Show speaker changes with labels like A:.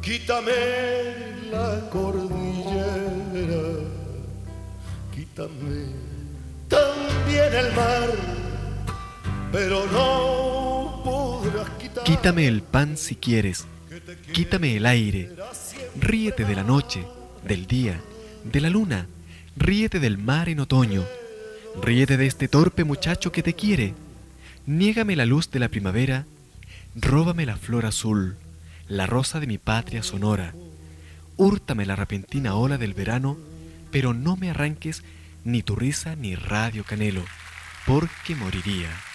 A: Quítame la cordillera, quítame también el mar, pero no podrás quitar.
B: Quítame el pan si quieres, quítame el aire. Ríete de la noche, del día, de la luna. Ríete del mar en otoño. Ríete de este torpe muchacho que te quiere. Niégame la luz de la primavera. Róbame la flor azul, la rosa de mi patria sonora. Húrtame la repentina ola del verano, pero no me arranques ni tu risa ni Radio Canelo, porque moriría.